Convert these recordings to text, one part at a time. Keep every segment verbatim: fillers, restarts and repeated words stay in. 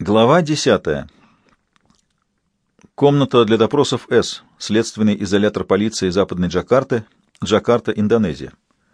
Глава десятая. Комната для допросов С. Следственный изолятор полиции Западной Джакарты. Джакарта, Индонезия.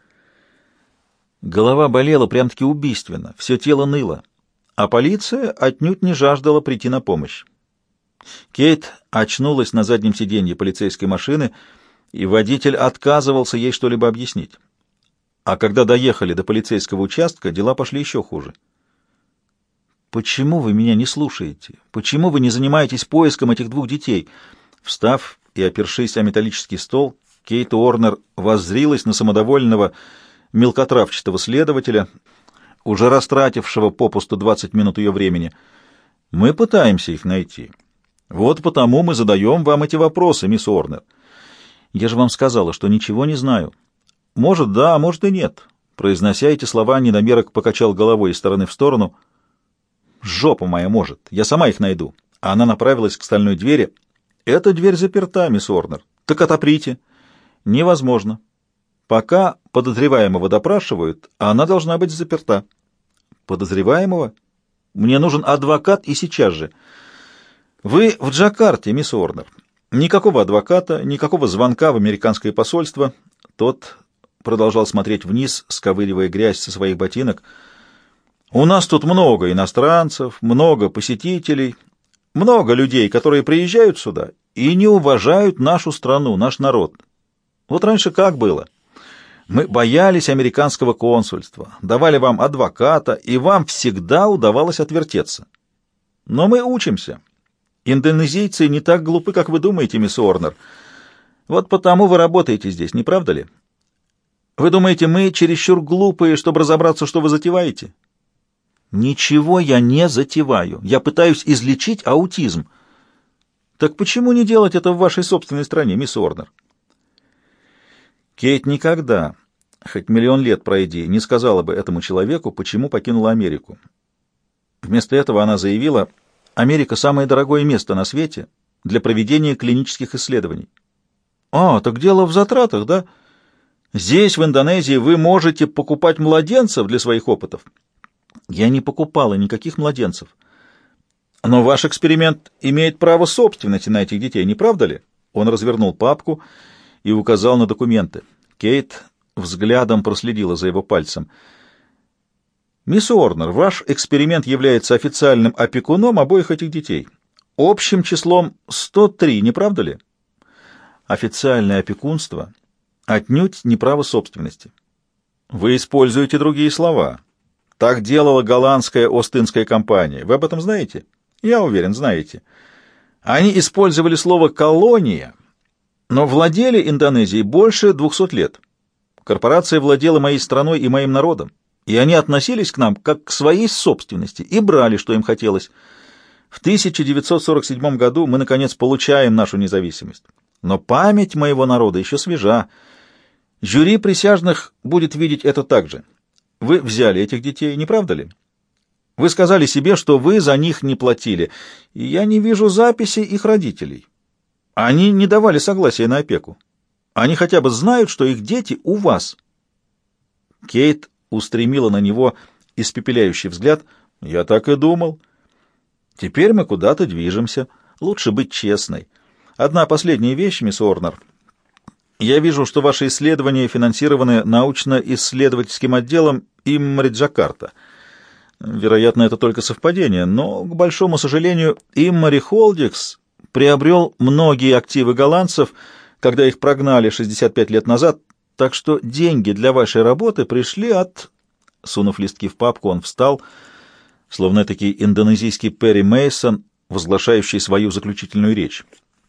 Голова болела прям-таки убийственно, все тело ныло, а полиция отнюдь не жаждала прийти на помощь. Кейт очнулась на заднем сиденье полицейской машины, и водитель отказывался ей что-либо объяснить. А когда доехали до полицейского участка, дела пошли еще хуже. «Почему вы меня не слушаете? Почему вы не занимаетесь поиском этих двух детей?» Встав и опершись о металлический стол, Кейт Уорнер воззрилась на самодовольного мелкотравчатого следователя, уже растратившего попусту двадцать минут ее времени. «Мы пытаемся их найти. Вот потому мы задаем вам эти вопросы, мисс Уорнер. Я же вам сказала, что ничего не знаю. Может, да, а может и нет». Произнося эти слова, недомерок покачал головой из стороны в сторону. «Жопа моя может. Я сама их найду». А она направилась к стальной двери. «Эта дверь заперта, мисс Уорнер. Так отоприте». «Невозможно. Пока подозреваемого допрашивают, а она должна быть заперта». «Подозреваемого? Мне нужен адвокат и сейчас же». «Вы в Джакарте, мисс Уорнер. Никакого адвоката, никакого звонка в американское посольство». Тот продолжал смотреть вниз, сковыривая грязь со своих ботинок. «У нас тут много иностранцев, много посетителей, много людей, которые приезжают сюда и не уважают нашу страну, наш народ. Вот раньше как было? Мы боялись американского консульства, давали вам адвоката, и вам всегда удавалось отвертеться. Но мы учимся. Индонезийцы не так глупы, как вы думаете, мисс Уорнер. Вот потому вы работаете здесь, не правда ли? Вы думаете, мы чересчур глупые, чтобы разобраться, что вы затеваете?» «Ничего я не затеваю. Я пытаюсь излечить аутизм». «Так почему не делать это в вашей собственной стране, мисс Уорнер?» Кейт никогда, хоть миллион лет пройди, не сказала бы этому человеку, почему покинула Америку. Вместо этого она заявила: «Америка — самое дорогое место на свете для проведения клинических исследований». «А, так дело в затратах, да? Здесь, в Индонезии, вы можете покупать младенцев для своих опытов». «Я не покупала никаких младенцев». «Но ваш эксперимент имеет право собственности на этих детей, не правда ли?» Он развернул папку и указал на документы. Кейт взглядом проследила за его пальцем. «Мисс Уорнер, ваш эксперимент является официальным опекуном обоих этих детей. Общим числом сто три, не правда ли?» «Официальное опекунство отнюдь не право собственности». «Вы используете другие слова. Так делала голландская Остинская компания. Вы об этом знаете?» «Я уверен, знаете. Они использовали слово «колония», но владели Индонезией больше двухсот лет. Корпорация владела моей страной и моим народом, и они относились к нам как к своей собственности и брали, что им хотелось. В тысяча девятьсот сорок седьмом году мы, наконец, получаем нашу независимость. Но память моего народа еще свежа. Жюри присяжных будет видеть это так же. Вы взяли этих детей, не правда ли? Вы сказали себе, что вы за них не платили, и я не вижу записи их родителей. Они не давали согласия на опеку. Они хотя бы знают, что их дети у вас». Кейт устремила на него испепеляющий взгляд. «Я так и думал. Теперь мы куда-то движемся. Лучше быть честной. Одна последняя вещь, мисс Уорнер. Я вижу, что ваши исследования финансированы научно-исследовательским отделом Иммари Джакарта. Вероятно, это только совпадение, но, к большому сожалению, Иммари Холдингс приобрел многие активы голландцев, когда их прогнали шестьдесят пять лет назад, так что деньги для вашей работы пришли от...» Сунув листки в папку, он встал, словно этакий индонезийский Перри Мейсон, возглашающий свою заключительную речь.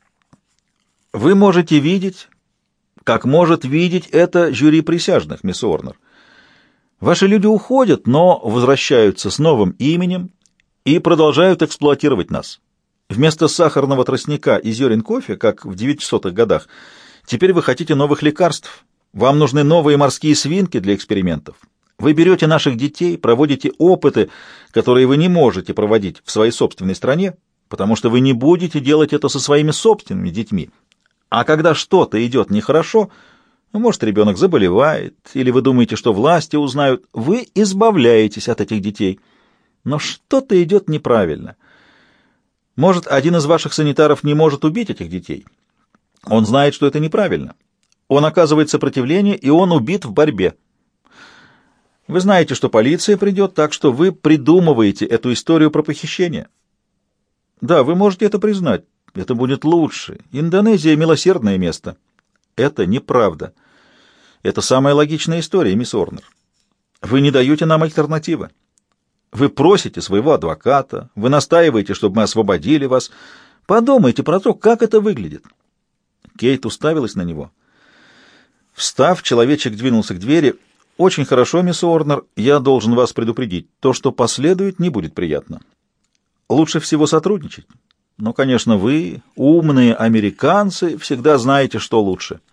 «Вы можете видеть, как может видеть это жюри присяжных, мисс Уорнер. Ваши люди уходят, но возвращаются с новым именем и продолжают эксплуатировать нас. Вместо сахарного тростника и зерен кофе, как в девятисотых годах, теперь вы хотите новых лекарств. Вам нужны новые морские свинки для экспериментов. Вы берете наших детей, проводите опыты, которые вы не можете проводить в своей собственной стране, потому что вы не будете делать это со своими собственными детьми. А когда что-то идет нехорошо, может, ребенок заболевает, или вы думаете, что власти узнают, вы избавляетесь от этих детей. Но что-то идет неправильно. Может, один из ваших санитаров не может убить этих детей? Он знает, что это неправильно. Он оказывает сопротивление, и он убит в борьбе. Вы знаете, что полиция придет, так что вы придумываете эту историю про похищение. Да, вы можете это признать. Это будет лучше. Индонезия — милосердное место. Это неправда. Это самая логичная история, мисс Орнер. Вы не даете нам альтернативы. Вы просите своего адвоката, вы настаиваете, чтобы мы освободили вас. Подумайте про то, как это выглядит. Кейт уставилась на него. Встав, человечек двинулся к двери. «Очень хорошо, мисс Орнер, я должен вас предупредить. То, что последует, не будет приятно. Лучше всего сотрудничать. Но, конечно, вы, умные американцы, всегда знаете, что лучше».